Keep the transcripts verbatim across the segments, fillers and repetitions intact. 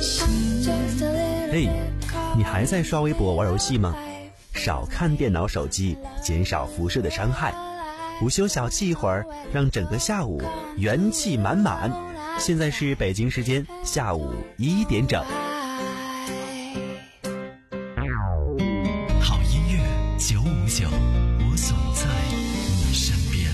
嘿，你还在刷微博玩游戏吗？少看电脑手机，减少辐射的伤害。午休小憩一会儿，让整个下午元气满满。现在是北京时间下午一点整。 好音乐九五九，我总在你身边。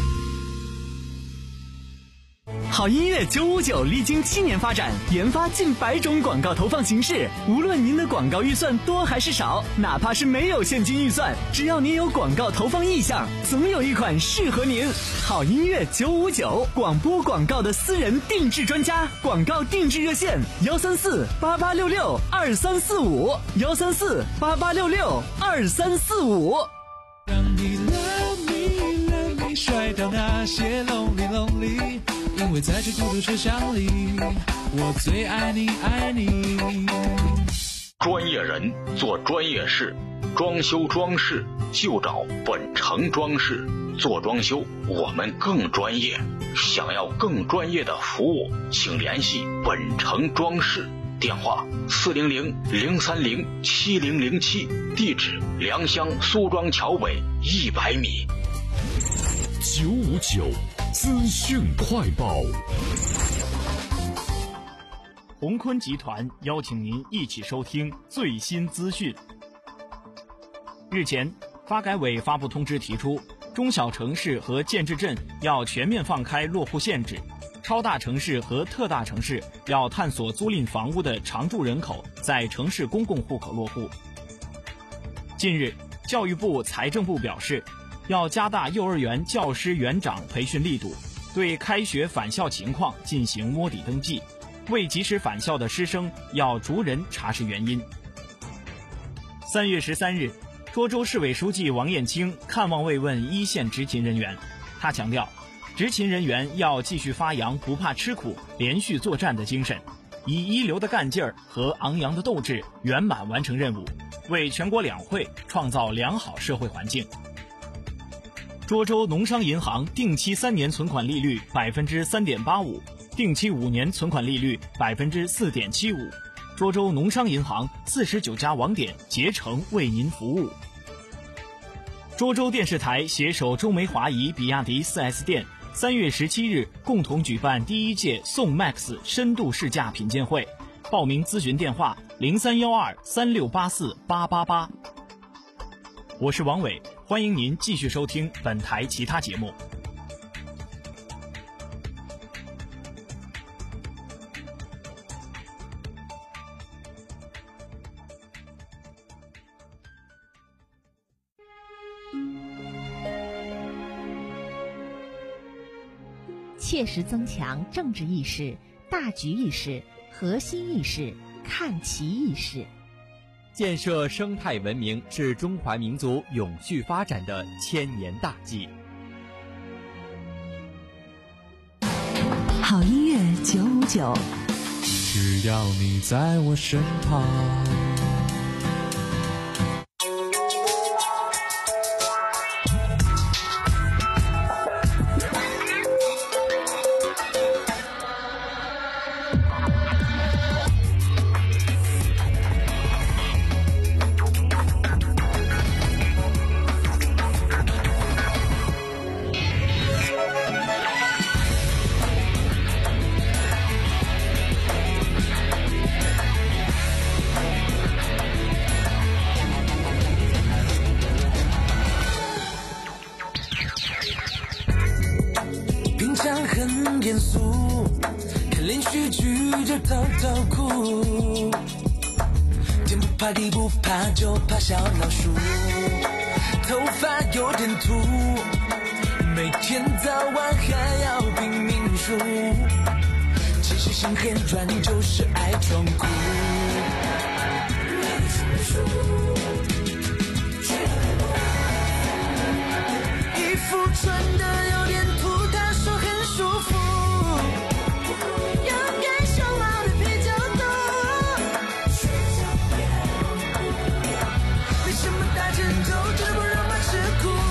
好音乐九五九历经七年发展，研发近百种广告投放形式。无论您的广告预算多还是少，哪怕是没有现金预算，只要您有广告投放意向，总有一款适合您。好音乐九五九，广播广告的私人定制专家，广告定制热线幺三四八八六六二三四五幺三四八八六六二三四五。 让你 love me love me 甩掉那些 lonely lonely， 因为在这孤独车厢里，我最爱你爱你。 专业人做专业事，装修装饰就找本城装饰。做装修我们更专业，想要更专业的服务，请联系本城装饰，电话四零零零三零七零零七，地址良乡苏庄桥北一百米。 九五九资讯快报。 鸿坤集团邀请您一起收听最新资讯。日前，发改委发布通知提出，中小城市和建制镇要全面放开落户限制，超大城市和特大城市要探索租赁房屋的常住人口在城市公共户口落户。近日，教育部、财政部表示，要加大幼儿园教师园长培训力度，对开学返校情况进行摸底登记，未及时返校的师生要逐人查实原因。三月十三日，涿州市委书记王艳清看望慰问一线执勤人员，他强调，执勤人员要继续发扬不怕吃苦、连续作战的精神，以一流的干劲儿和昂扬的斗志圆满完成任务，为全国两会创造良好社会环境。涿州农商银行定期三年存款利率百分之三点八五，定期五年存款利率百分之四点七五。涿州农商银行四十九家网点竭诚为您服务。涿州电视台携手周梅华谊比亚迪 四 S 店，三月十七日共同举办第一届宋 Max 深度试驾品鉴会，报名咨询电话零三幺二三六八四八八八。我是王伟，欢迎您继续收听本台其他节目。 切实增强政治意识、大局意识、核心意识、看齐意识， 建设生态文明是中华民族永续发展的千年大计。 好音乐九五九， 只要你在我身旁。 很严肃，看连续剧就偷偷哭，天不怕地不怕，就怕小老鼠。头发有点秃，每天早晚还要拼命数，其实心很软，就是爱装酷。衣服穿的有点土，他说很舒服，要该show out的比较多，没什么大成就，只不让他吃苦。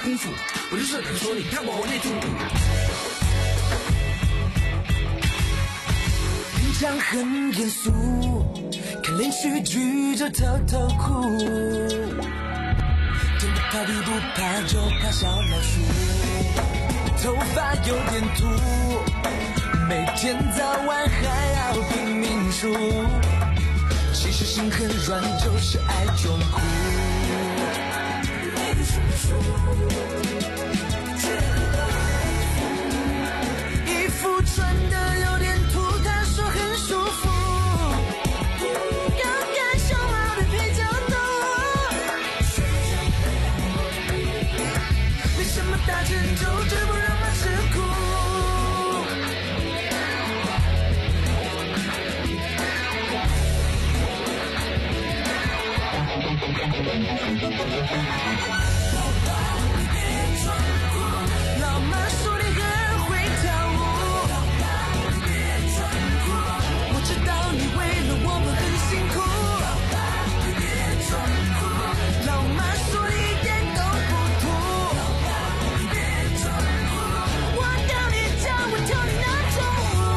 功夫，我就是敢说你看我内图。平常很严肃，看连续剧就偷偷哭，天不怕地不怕就怕小老鼠，头发有点秃，每天早晚还要拼命数，其实心很软，就是爱装酷。衣服穿的有点土，他说很舒服，要感受好的配角度，没什么大成就，只不让他吃苦。老妈说你很会跳舞，我知道你为了我们很辛苦。老妈说你一点都不土，我要你教我跳你那种舞。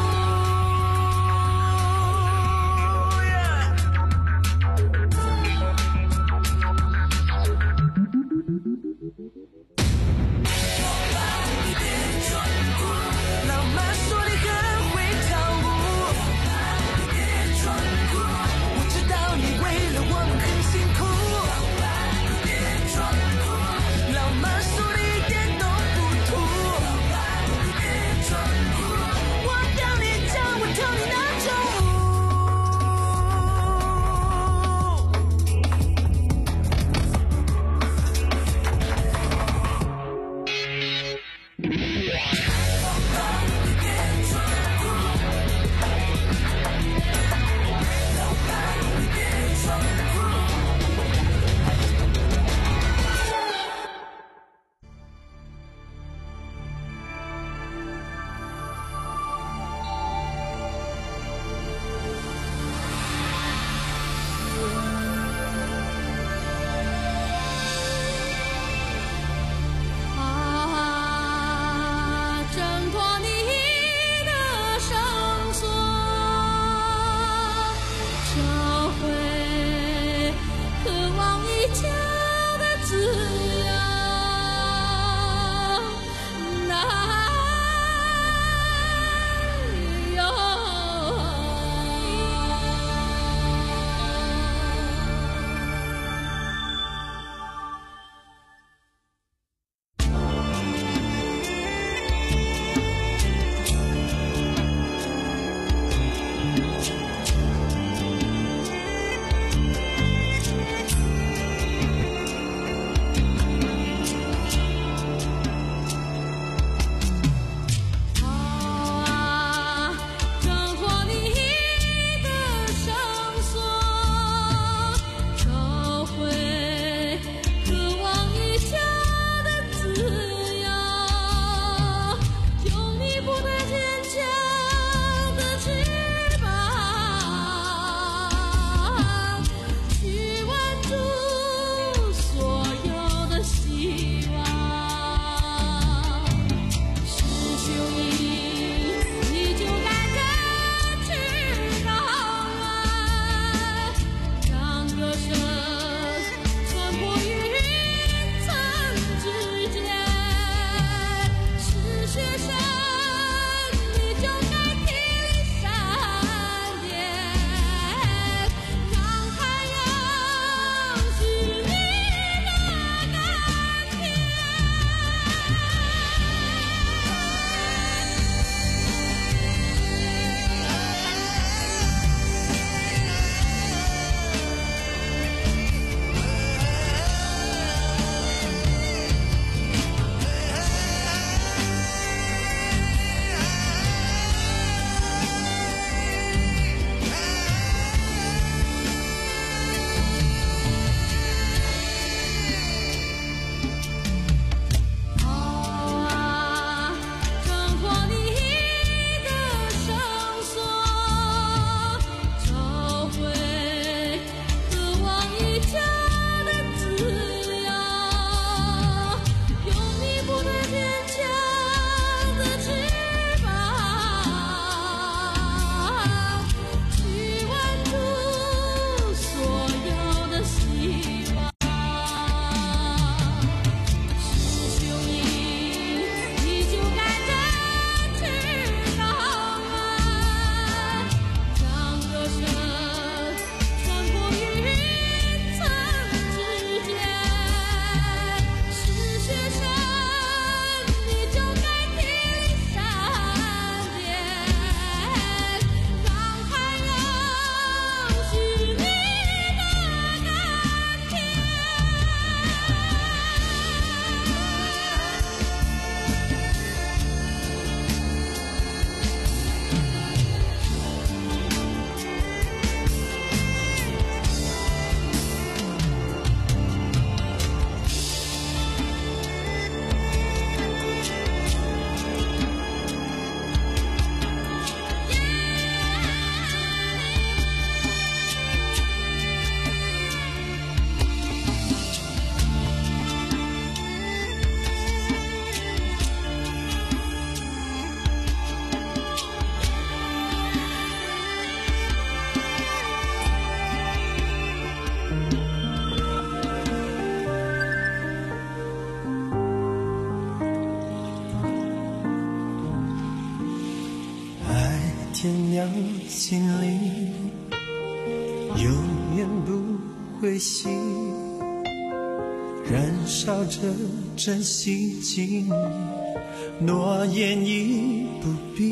颗心，燃烧着真心经营，诺言已不必。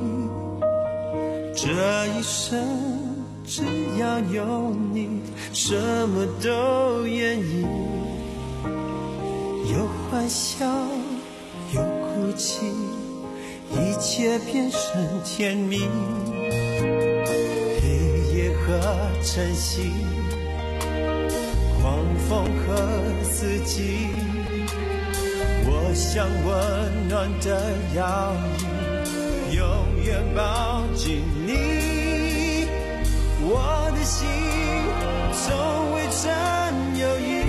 这一生只要有你，什么都愿意。有欢笑，有哭泣，一切变成甜蜜。黑夜和晨曦，狂风和四季，我想温暖的摇椅永远抱紧你。我的心从未曾犹豫，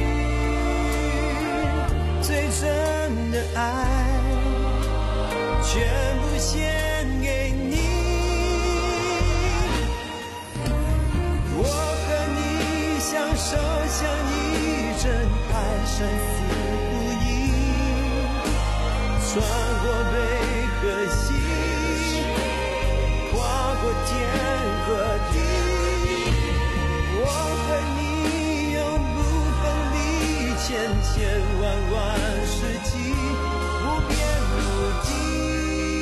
最真的爱全部献给你。我和你相守相依，真爱生死不移，穿过北和西，跨过天和地。我和你永不分离，千千万万世纪，无边无际。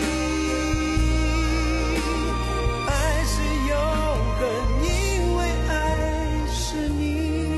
爱是永恒，因为爱是你。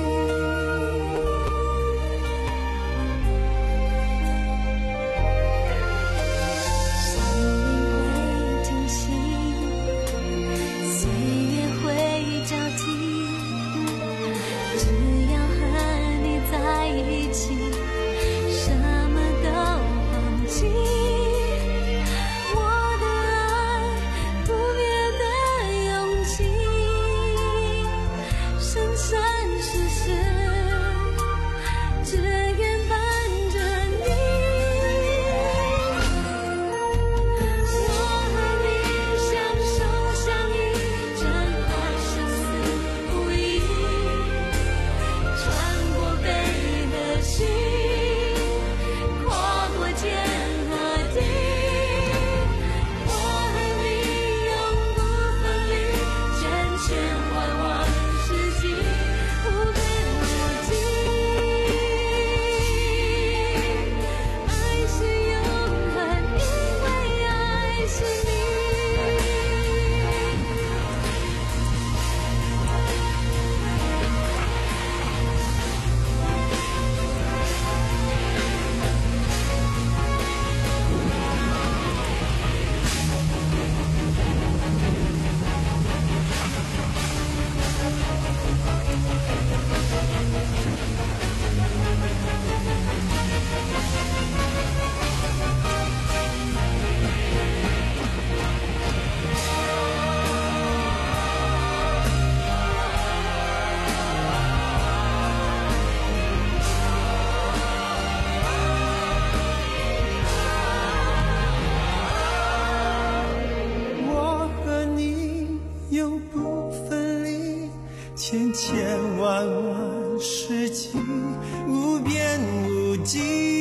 千千万万世纪，无边无际。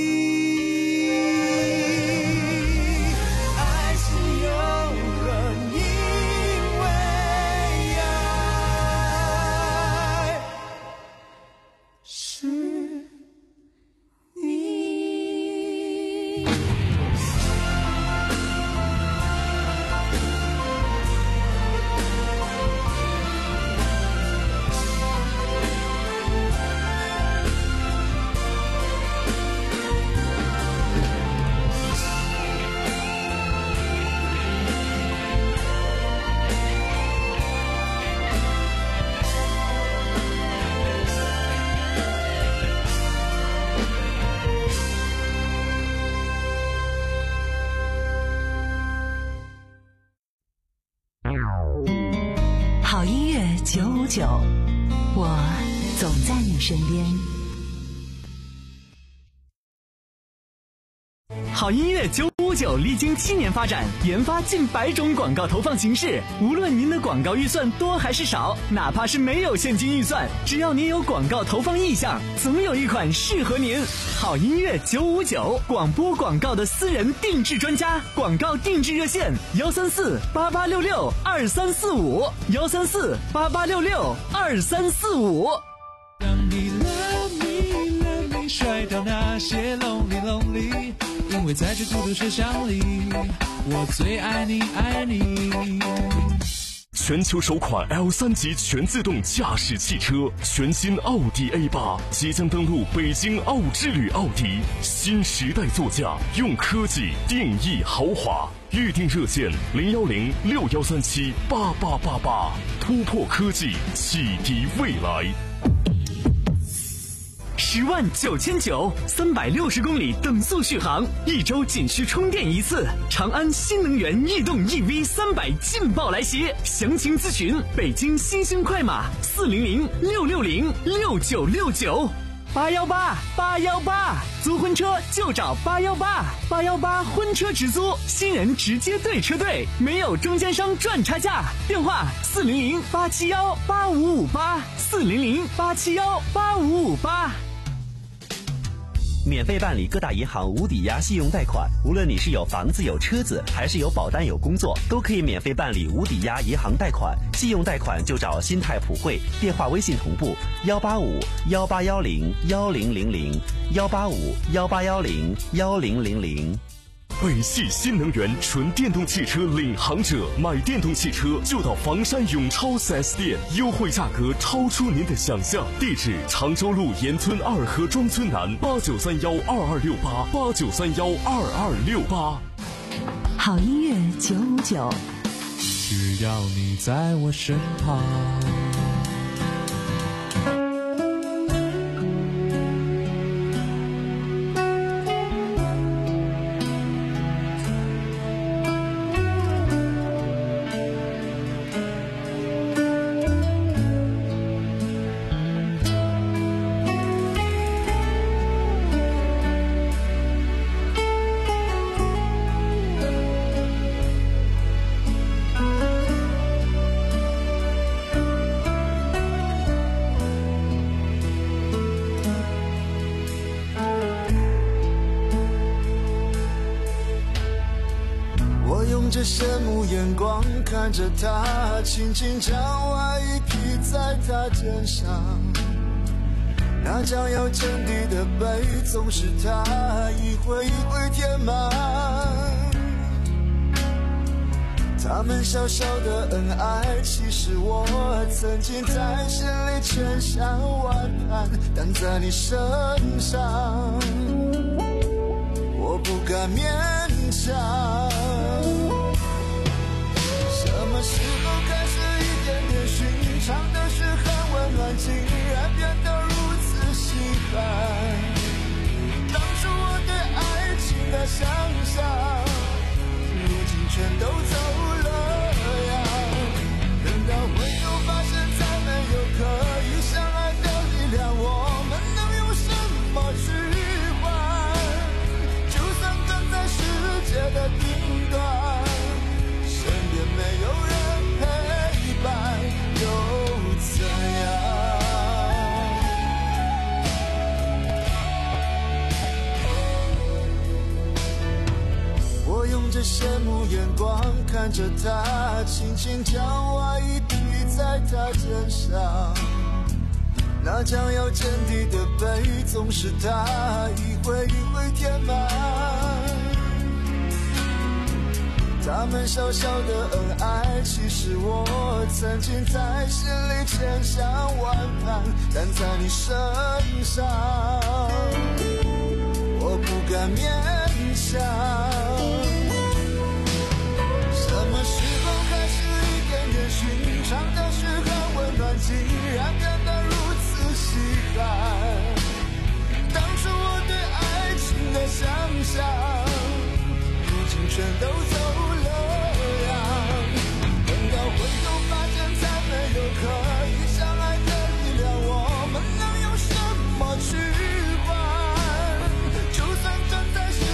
爱是永恒，因为爱是你。 好音乐九五九，我总在你身边。 好音乐九五九历经七年发展，研发近百种广告投放形式。无论您的广告预算多还是少，哪怕是没有现金预算，只要您有广告投放意向，总有一款适合您。好音乐九五九，广播广告的私人定制专家，广告定制热线：幺三四八八六六二三四五，幺三四八八六六二三四五。 些 lonely lonely， 因为在这孤独车厢里，我最爱你爱你。 全球首款 L 三 级全自动驾驶汽车，全新奥迪 A 八 即将登陆北京奥之旅奥迪，新时代座驾，用科技定义豪华。预订热线零幺零六幺三七八八八八，突破科技，启迪未来。 十万九千九，三百六十公里等速续航，一周仅需充电一次。长安新能源逸动 E V 三百劲爆来袭，详情咨询北京新兴快马四零零六六零六九六九。八幺八八幺八，租婚车就找八幺八八幺八婚车直租，新人直接对车队，没有中间商赚差价。电话四零零八七幺八五五八四零零八七幺八五五八。 免费办理各大银行无抵押信用贷款，无论你是有房子有车子，还是有保单有工作，都可以免费办理无抵押银行贷款。信用贷款就找新泰普惠，电话微信同步幺八五幺八幺零幺零零零幺八五幺八幺零幺零零零。 北汽新能源纯电动汽车领航者，买电动汽车就到房山永超 四 S 店，优惠价格超出您的想象。地址：常州路沿村二河庄村南，八九三幺二二六八八九三幺二二六八。 好音乐九五九， 只要你在我身旁。 羡慕眼光看着他，轻轻将外衣披在他肩上，那将要见底的背总是他一回一回填满。他们小小的恩爱，其实我曾经在心里千想万盼，但在你身上我不敢勉强。什么时候开始一点点寻常的事很温暖，竟然变得如此稀罕？当初我对爱情的想象，如今全都走了样。等到回头发现再没有可以相爱的力量，我们能用什么去换？就算站在世界的顶端，身边没有人陪伴又怎样？我用着羡慕眼光看着他，轻轻将外衣披在他肩上，那将要见底的背总是他一回一回填满。他们小小的恩爱，其实我曾经在心里千想万盼，但在你身上我不敢勉强。什么时候开始一点点寻常的事很温暖，竟然变得如此稀罕？当初我对爱情的想象，如今全都走了样。等到回头发现再没有可以相爱的力量，我们能用什么去换？就算站在世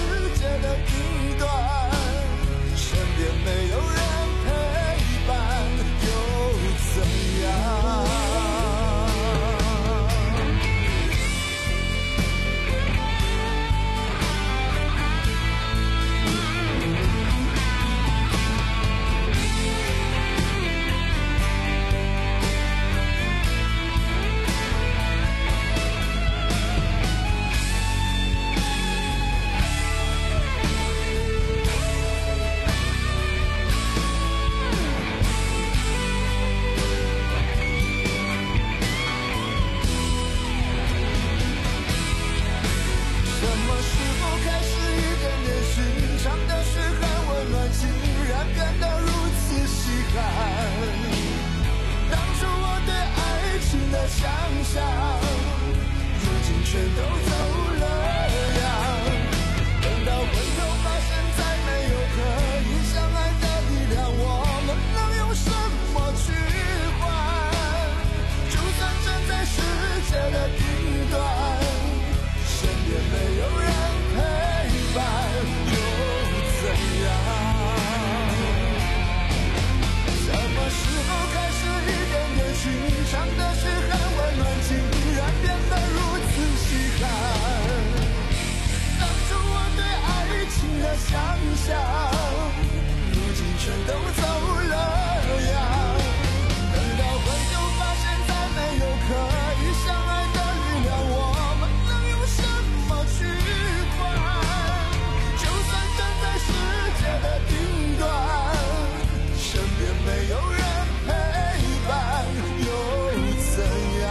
想象，如今全都走了样。等到回头发现再没有可以相爱的力量，我们能用什么去换？就算站在世界的顶端，身边没有人陪伴，又怎样？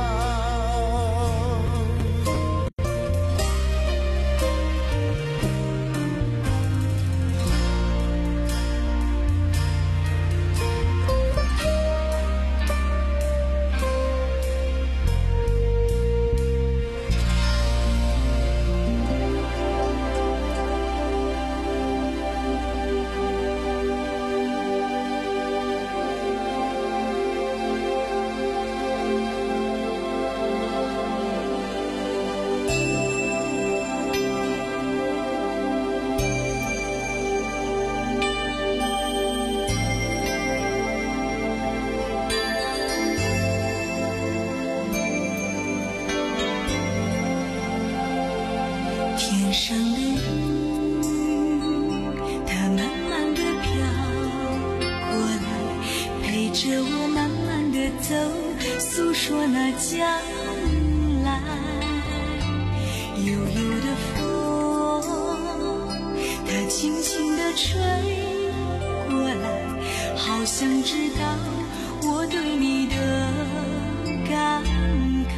天上的云，它慢慢地飘过来，陪着我慢慢地走，诉说那将来。悠悠的风，它轻轻地吹过来，好像知道我对你的感慨。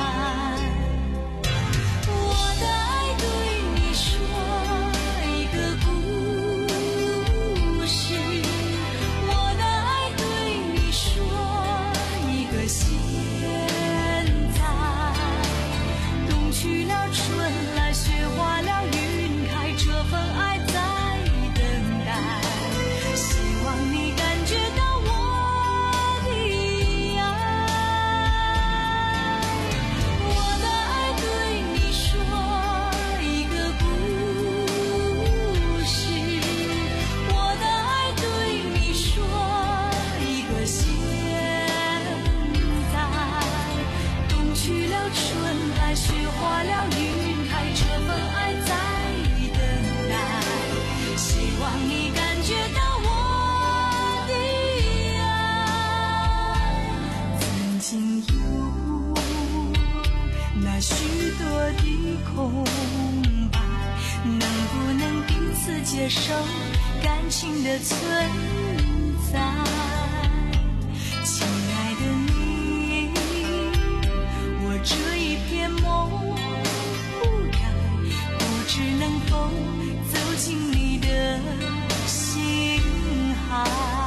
许多的空白，能不能彼此接受感情的存在？亲爱的你，我这一片梦不该，不知能否走进你的心海。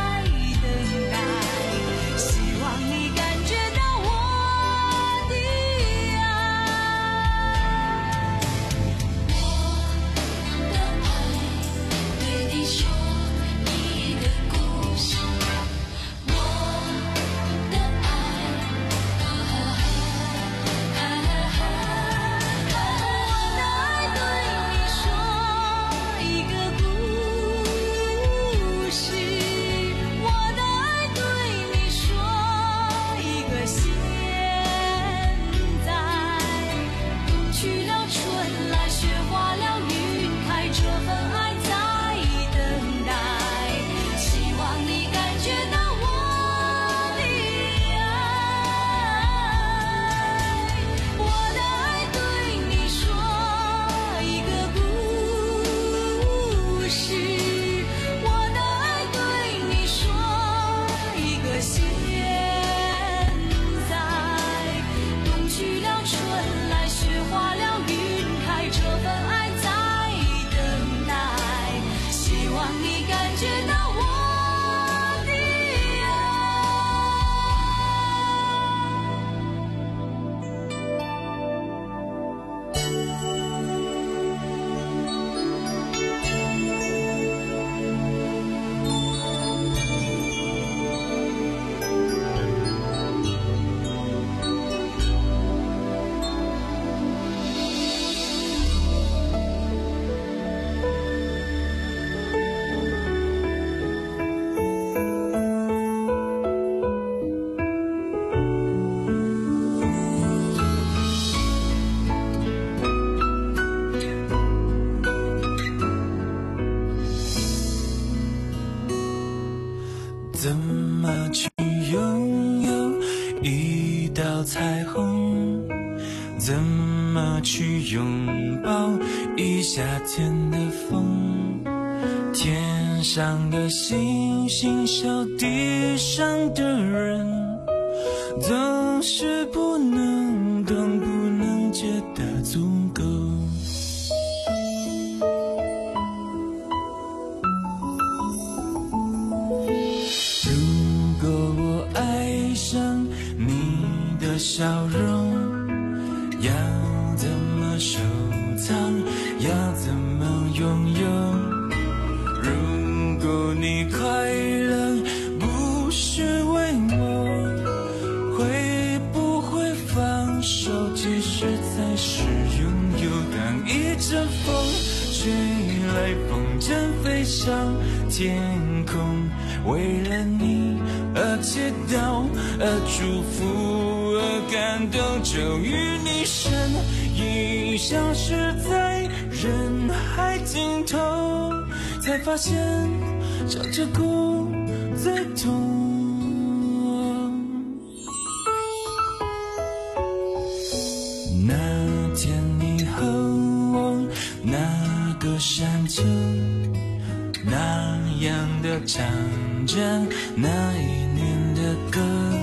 希望你感觉到我的到彩虹？怎么去拥抱一夏天的风？天上的星星笑地上的人，总是不能懂，不能觉得足够。如果我爱上你的笑容，要怎么收藏，要怎么拥有？如果你快乐不是为我，会不会放手，其实才是拥有？当一阵风吹来，风筝飞上天空，为了你而祈祷，而祝福，而感动，终于你身影消失在人海尽头，才发现笑着哭最痛。那天你和我那个山丘，那样的唱着那一年的歌，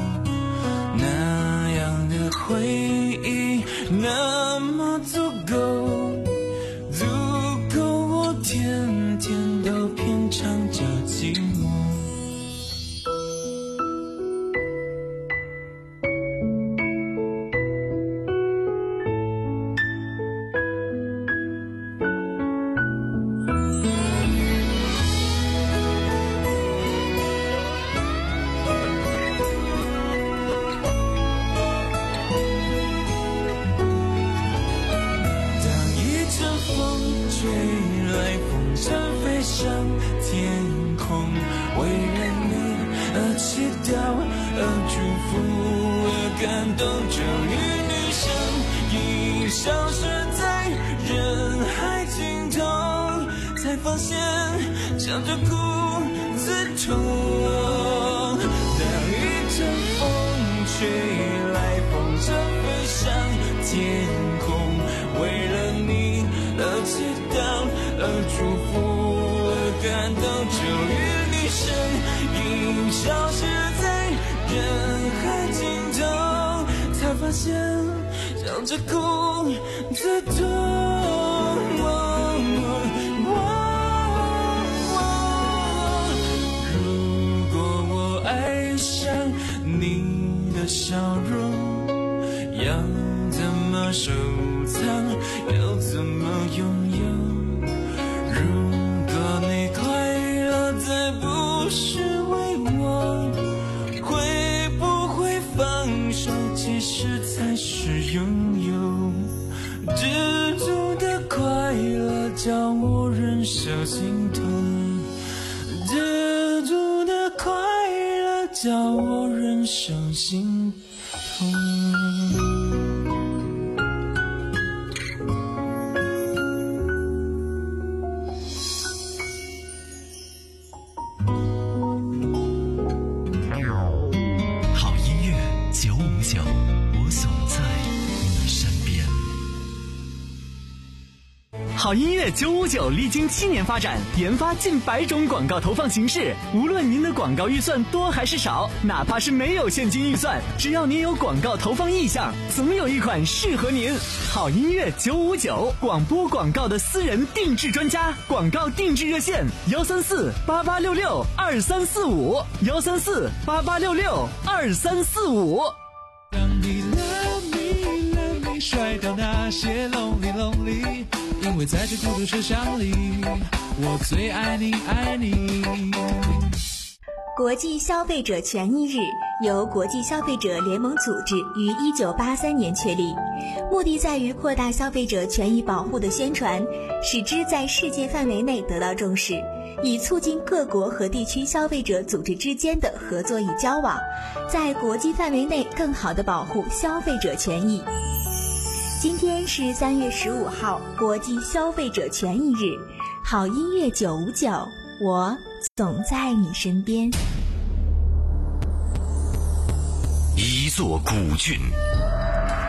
那样的回忆那么足够，足够我天天都品尝着寂寞。笑着哭最痛。当一阵风吹来，风筝飞上天空，为了你而祈祷，而祝福，而感动，终于你身影消失在人海尽头，才发现笑着哭最痛。你的笑容要怎么收藏，要怎么拥有？如果你快乐再不是为我，会不会放手，其实才是拥有？知足的快乐叫我忍受心痛，知足的快乐叫我忍受心痛。 好音乐九五九，我总在你身边。 好音乐九五九历经七年发展，研发近百种广告投放形式。无论您的广告预算多还是少，哪怕是没有现金预算，只要您有广告投放意向，总有一款适合您。好音乐九五九，广播广告的私人定制专家，广告定制热线幺三四八八六六二三四五幺三四八八六六二三四五。 当你 love me love me 甩掉那些 lonely lonely， 因为在这孤独车厢里，我最爱你爱你。 国际消费者权益日由国际消费者联盟组织于一九八三年确立，目的在于扩大消费者权益保护的宣传，使之在世界范围内得到重视，以促进各国和地区消费者组织之间的合作与交往，在国际范围内更好地保护消费者权益。今天是三月十五号，国际消费者权益日。好音乐九五九，我总在你身边。 一座古郡，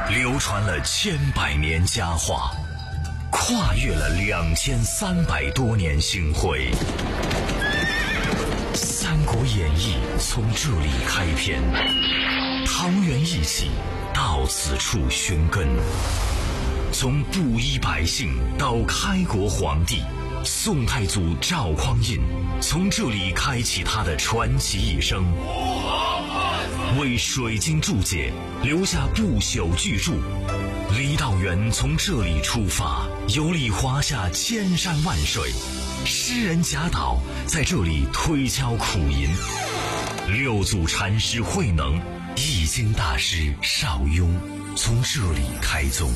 流传了千百年佳话，跨越了两千三百多年星辉。《三国演义》从这里开篇，桃园一起到此处寻根。从布衣百姓到开国皇帝，宋太祖赵匡胤从这里开启他的传奇一生，为水晶注解留下不朽巨著。郦道元从这里出发，游历华夏千山万水，诗人贾岛在这里推敲苦吟，六祖禅师慧能、易经大师邵雍从这里开宗。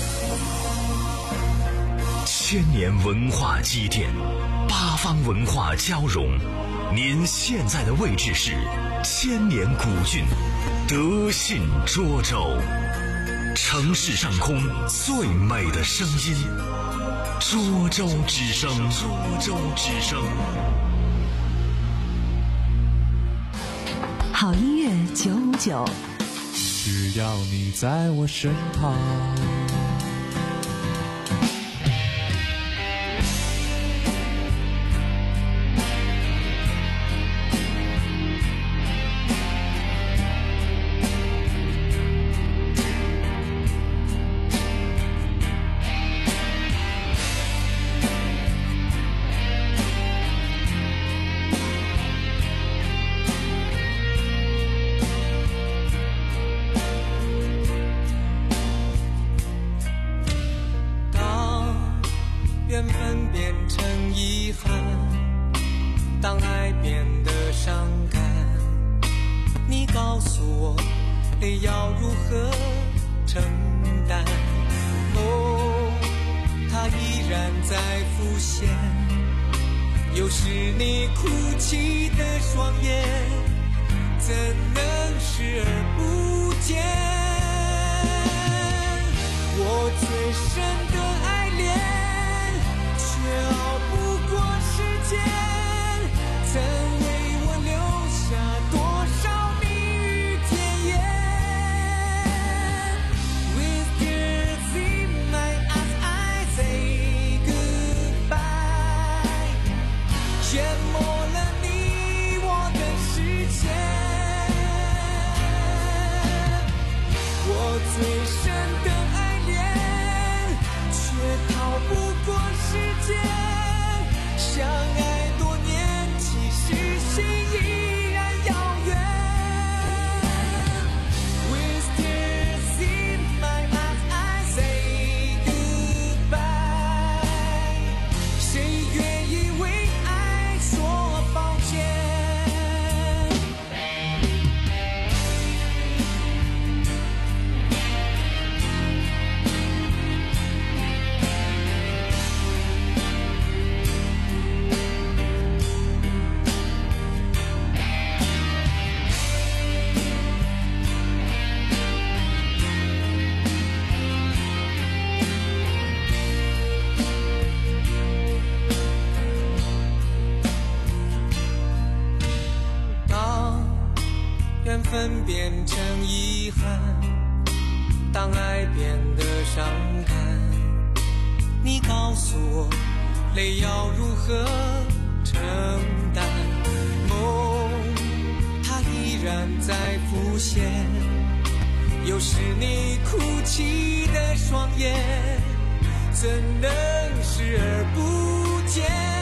千年文化积淀，八方文化交融。您现在的位置是千年古郡德信涿州，城市上空最美的声音，涿州之声。涿州之声。 好音乐九五九， 只要你在我身旁。 缘分变成遗憾，当爱变得伤感，你告诉我泪要如何承担。哦，它依然在浮现，有时你哭泣的双眼，怎能视而不见？我最深的爱恋熬不过时间，曾为我留下多少蜜语甜言。With tears in my eyes, I say goodbye， 淹没了你我的视线。我最深的爱恋，却逃不过时间。相爱多年，其实心依然遥远。With tears in my eyes, I say goodbye。谁愿意为爱说抱歉？缘分变成遗憾，当爱变得伤感，你告诉我泪要如何承担。梦它依然在浮现，有时你哭泣的双眼，怎能视而不见？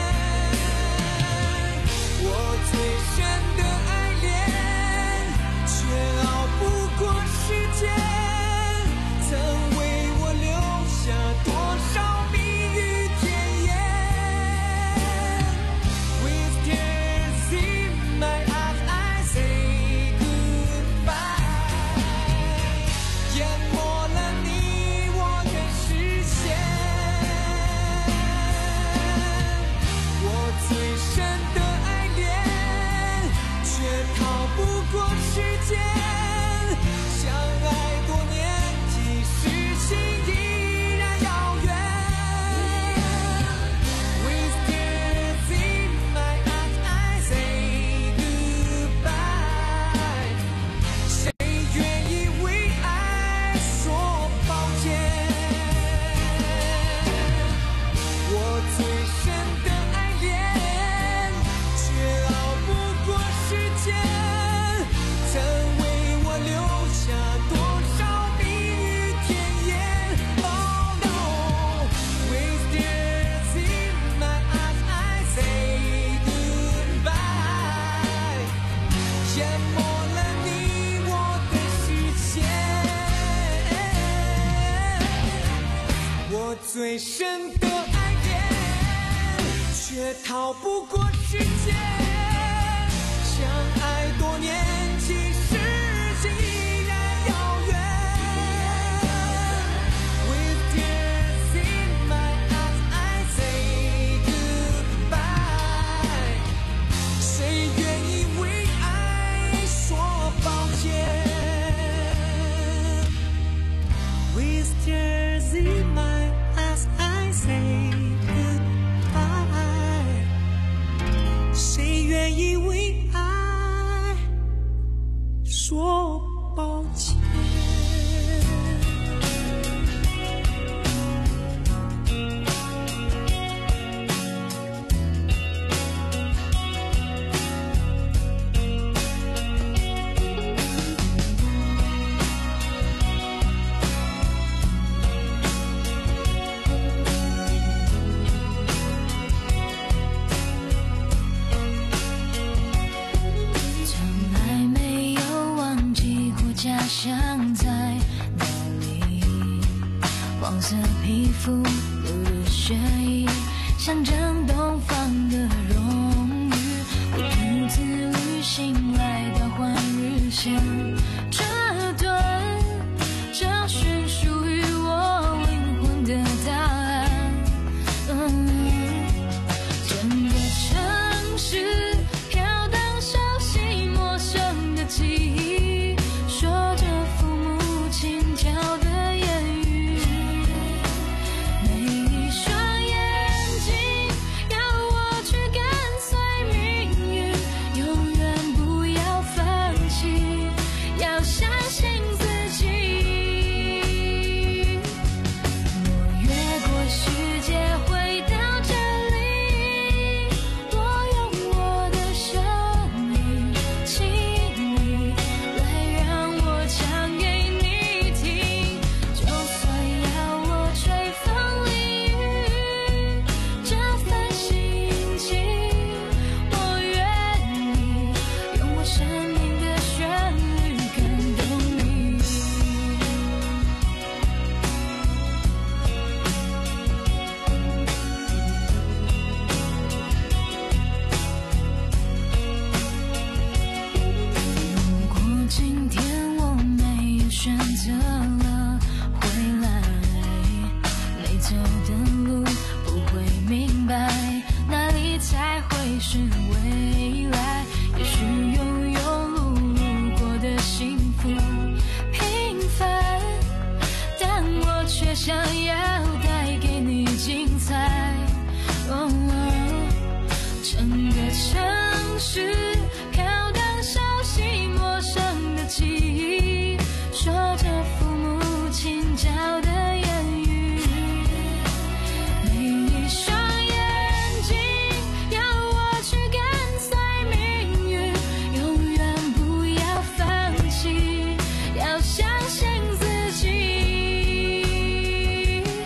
我最深的爱恋，却熬不过时间，曾为我留下多少蜜语甜言。With tears in my eyes, I say goodbye， 淹没了你我的视线。我最深的爱恋，却逃不过时间。相爱多年，其实心依然遥远。With tears in my eyes, I say goodbye。谁愿意为爱说最深的爱恋，却逃不过时间。相爱多年，其实心依然遥远。With tears in my eyes, I say goodbye。谁愿意为爱说抱歉 ？With tears in my eyes, I say goodbye。谁愿意为爱说抱歉？ 想在哪里？黄色皮肤流的血液，象征东方的荣誉。我独自旅行来到换日线，这段找寻属于我灵魂的答案。嗯，整个城市飘荡熟悉陌生的记忆，说着父母亲跳的言语，每一双眼睛要我去跟随命运，永远不要放弃，要相信自己。我越过世界回到这里，我用我的生命，请你来让我唱给你听，就算要我吹风淋雨，这份心情，我愿意用我生命的旋律感动你。如果今天我没有选择了回来，没走的路不会明白，哪里才会是未来？也许拥有路路过的幸福平凡，但我却想要带给你精彩。哦，整个城市飘荡熟悉陌生的记忆，说着父母亲叫的言语，每一双眼睛要我去跟随命运，永远不要放弃，要相信自己。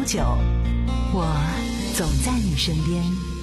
九，我总在你身边。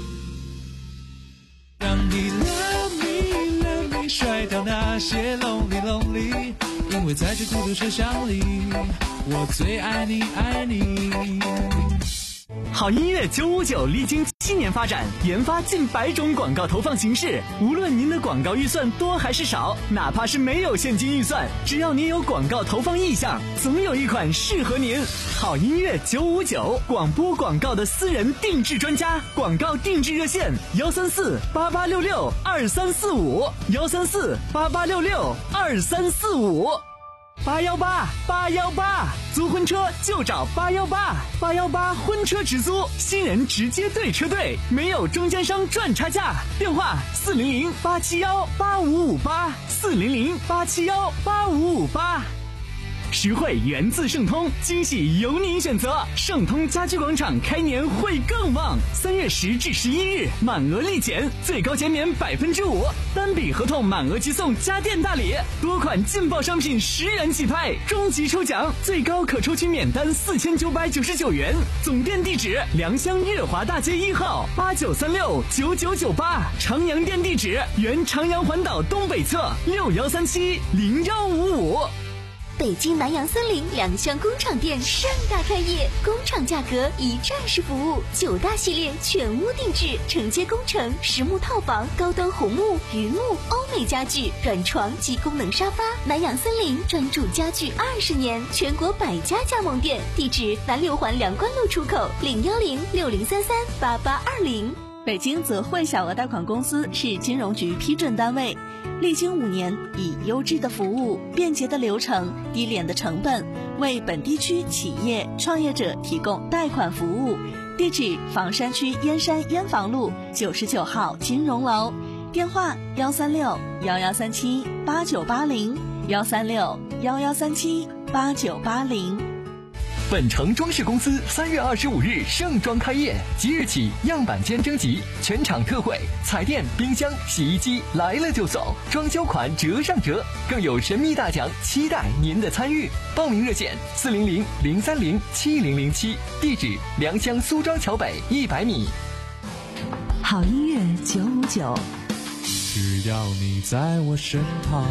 让你 love me love me 甩掉那些 lonely lonely， 因为在这孤独车厢里，我最爱你爱你。 好音乐九五九历经七年发展，研发近百种广告投放形式。无论您的广告预算多还是少，哪怕是没有现金预算，只要您有广告投放意向，总有一款适合您。好音乐九五九，广播广告的私人定制专家，广告定制热线：幺三四八八六六二三四五，幺三四八八六六二三四五。八幺八八幺八，租婚车就找八幺八，八幺八婚车直租，新人直接对车队，没有中间商赚差价。电话四零零八七幺八五五八，四零零八七幺八五五八。实惠源自盛通，惊喜由您选择。盛通家居广场开年会更旺，三月十至十一日满额立减，最高减免百分之五，单笔合同满额即送家电大礼，多款劲爆商品十元起拍，终极抽奖最高可抽取免单四千九百九十九元。总店地址：良乡月华大街一号八九三六九九九八，长阳店地址：原长阳环岛东北侧六幺三七零幺五五。 北京南洋森林良乡工厂店盛大开业，工厂价格一站式服务，九大系列全屋定制，承接工程、实木套房、高端红木、榆木、欧美家具、软床及功能沙发。南洋森林专注家具二十年，全国百家加盟店，地址南六环梁关路出口零幺零六零三三八八二零。 北京泽汇小额贷款公司是金融局批准单位，历经五年，以优质的服务、便捷的流程、低廉的成本，为本地区企业创业者提供贷款服务。地址：房山区燕山燕房路九十九号金融楼，电话：幺三六幺幺三七八九八零，幺三六幺幺三七八九八零。 本城装饰公司三月二十五日盛装开业，即日起样板间征集，全场特惠，彩电、冰箱、洗衣机来了就送，装修款折上折，更有神秘大奖，期待您的参与。报名热线：四零零零三零七零零七，地址：良乡苏庄桥北一百米。 好音乐九五九， 只要你在我身旁。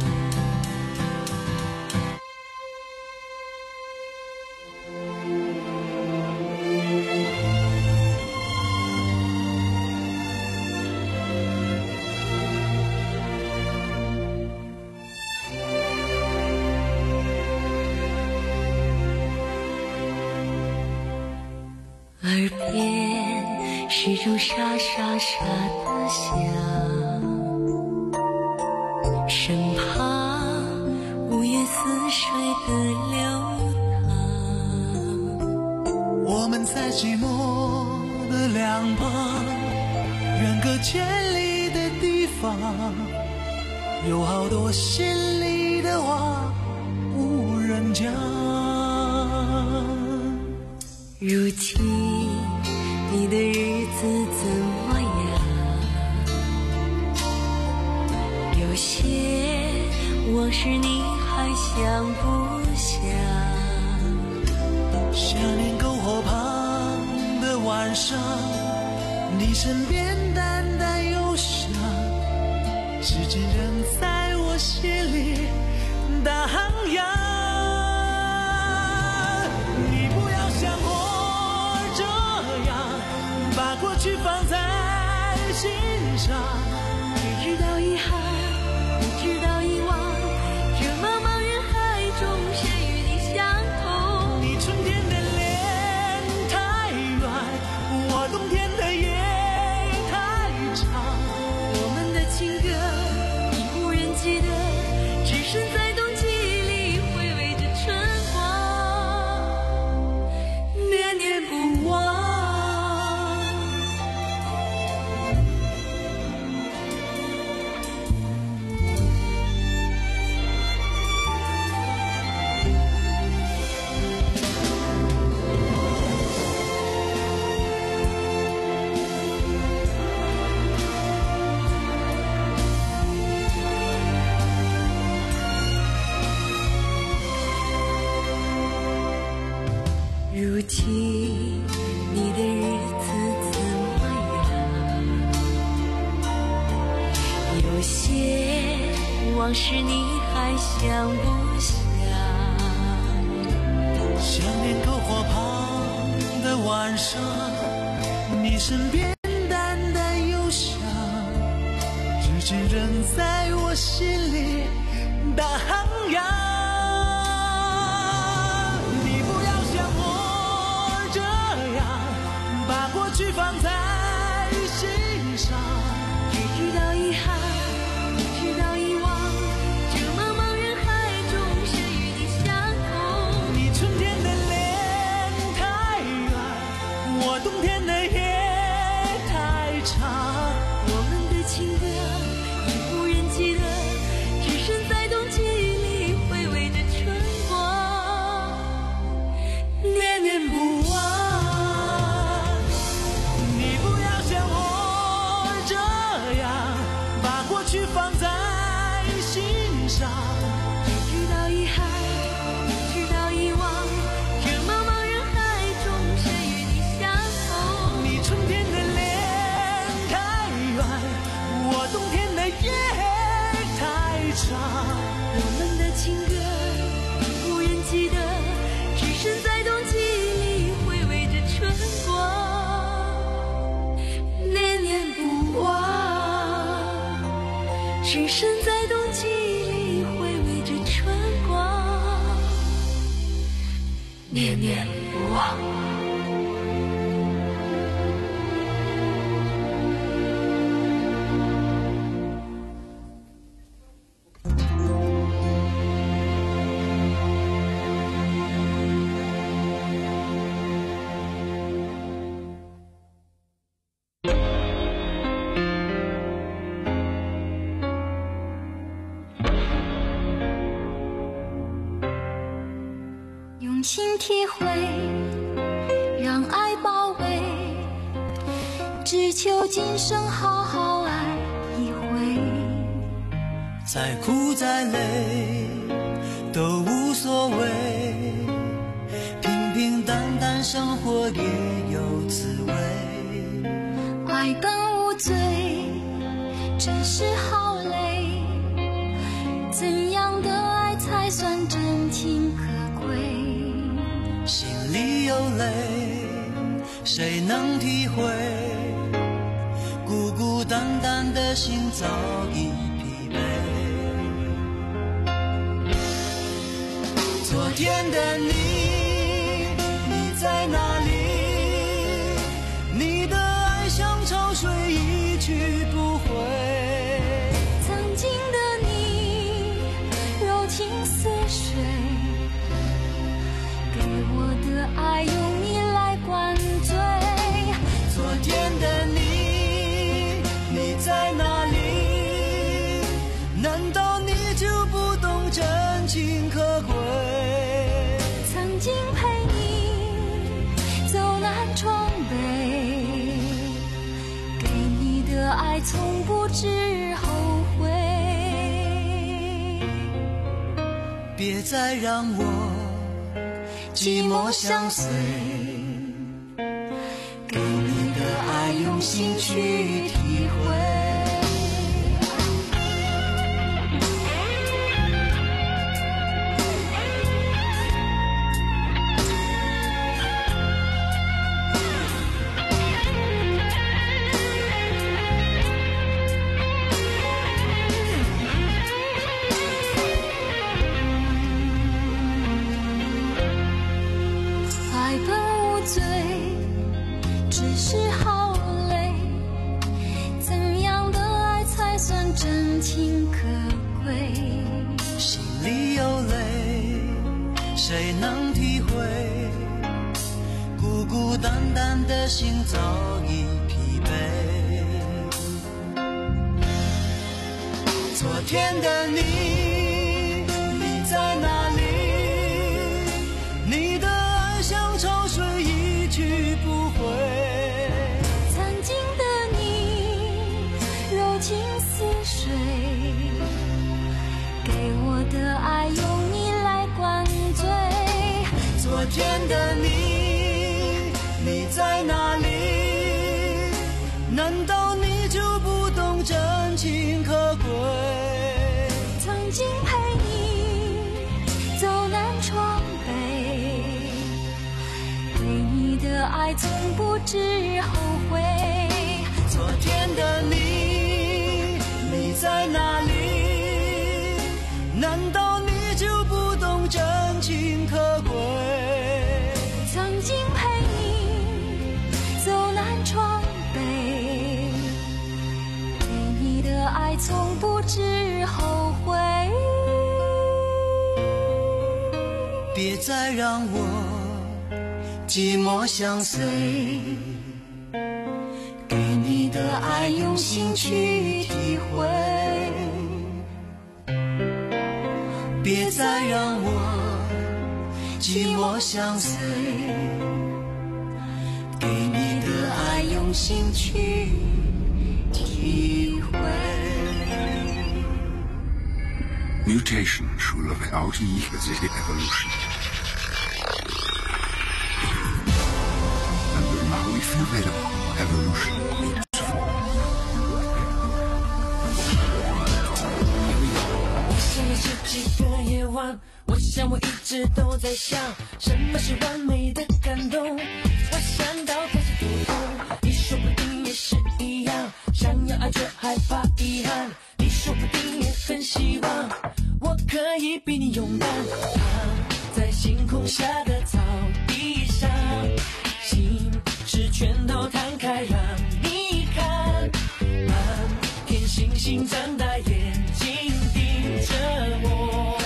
耳边是种沙沙沙的响，身旁无言似水的流淌。 我们在寂寞的两旁，远隔千里的地方，有好多心里的话无人讲。 如今你的日子怎么样？有些往事你还想不想？ 想念篝火旁的晚上，你身边淡淡忧伤，时间仍在我心里荡漾。过去放在心上， 只知道遗憾，不知道遗忘，这茫茫人海中谁与你相同？ 你春天的脸太软，我冬天的夜太长， 我们的情歌已无人记得，只剩在冬季里回味着春光，念念不忘。 如今往事你还想不想？ 想念篝火旁的晚上，你身边淡淡忧伤，至今仍在我心里大徜徉。你不要像我这样把过去放在心上， 只知道遗憾，只知道遗忘，这茫茫人海中谁与你相同？ 你春天的脸太远，我冬天的夜太长， 我们的情歌已无人记得，只剩在冬季里回味着春光，念念不忘。 你不要像我这样把过去放在心上， 只知道遗憾，只知道遗忘，这茫茫人海中谁与你相同？ 你春天的脸太远，我冬天的夜太长， 我们的情歌已无人记得，只剩在冬季里回味着春光，念念不忘。只剩在冬季里回味着春光，念念不忘。 用心体会，让爱包围，只求今生好好爱一回。 再苦再累都无所谓，平平淡淡生活也有滋味。 爱本无罪，只是好累，怎样的爱才算真情可贵？ 心里有泪，谁能体会？孤孤单单的心早已疲惫。昨天的你，你在哪里？你的爱像潮水一去不回。 曾经的你，柔情似水，给我的爱用你来灌醉。 昨天的你，你在哪里？难道你就不懂真情可贵？ 曾经陪你走南闯北，给你的爱从不知后悔。 别再让我寂寞相随，给你的爱用心去体会。 爱本无罪，只是好累，怎样的爱才算真情可贵？ 心里有泪，谁能体会？孤孤单单的心早已疲惫。昨天的你，你在哪里？你的爱像潮水一去不回。 曾经的你，柔情似水，给我的爱用你来灌醉。 昨天的你，你在哪里？难道你就不懂真情可贵？ 曾经陪你走南闯北，对你的爱从不知后悔。 昨天的你，你在哪里？难道你就不懂真情可贵？ 曾经陪你走南闯北，对你的爱从不知后悔。 别再让我寂寞相随，给你的爱用心去体会。别再让我寂寞相随，给你的爱用心去体会。 Mutation rule of without equal evolution. And now we feel that evolution is form. 我想了十几个夜晚，我想我一直都在想，什么是完美的感动。我想到开始头痛，你说不定也是一样，想要爱却害怕遗憾，你说不定也很希望。 我可以比你勇敢，躺在星空下的草地上，心事全都摊开让你看，满天星星张大眼睛盯着我，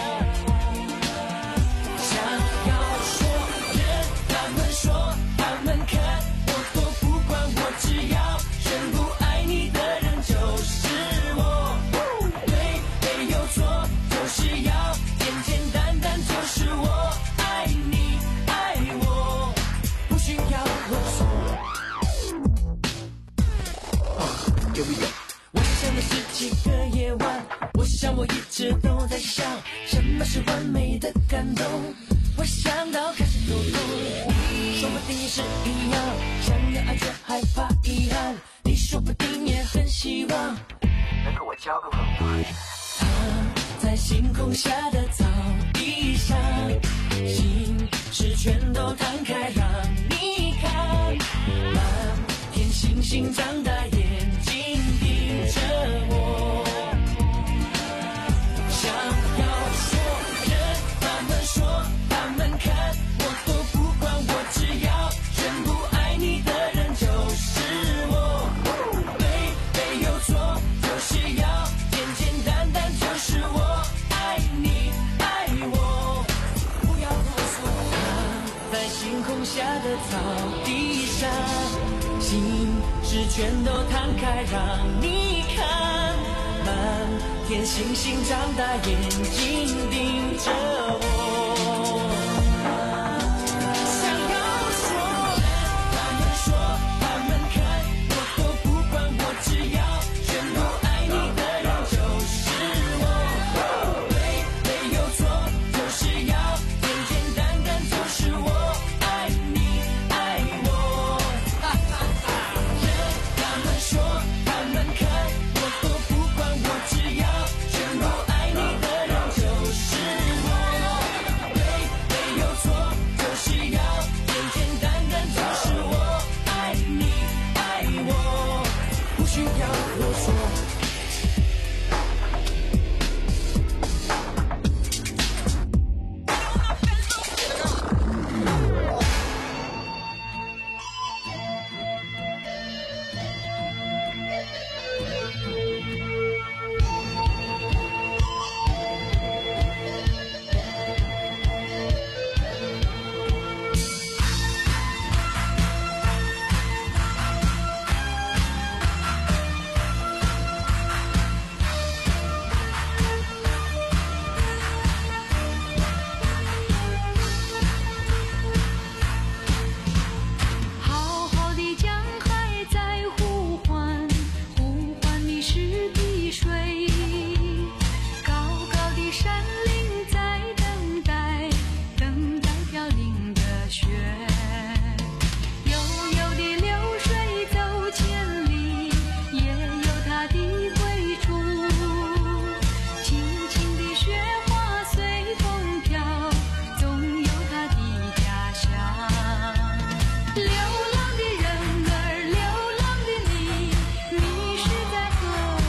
想要说人，他们说，他们看，我都不管，我只要全部爱你的人就是我，对没有错。 就是要简简单单，就是我爱你爱我，不需要啰嗦。Here we go。我想了十几个夜晚，我想我一直都在想，什么是完美的感动。我想到开始头痛，说不定也是一样，想要爱却害怕遗憾，你说不定也很希望能跟我交个朋友。 在星空下的草地上，心事全都摊开让你看，满天星星张大眼睛盯着我，想要说人，他们说，他们看，我都不管，我只要全部爱你的人就是我，对，没有错，就是要简简单单，就是我。 星空下的草地上，心事全都摊开让你看，满天星星张大眼睛盯着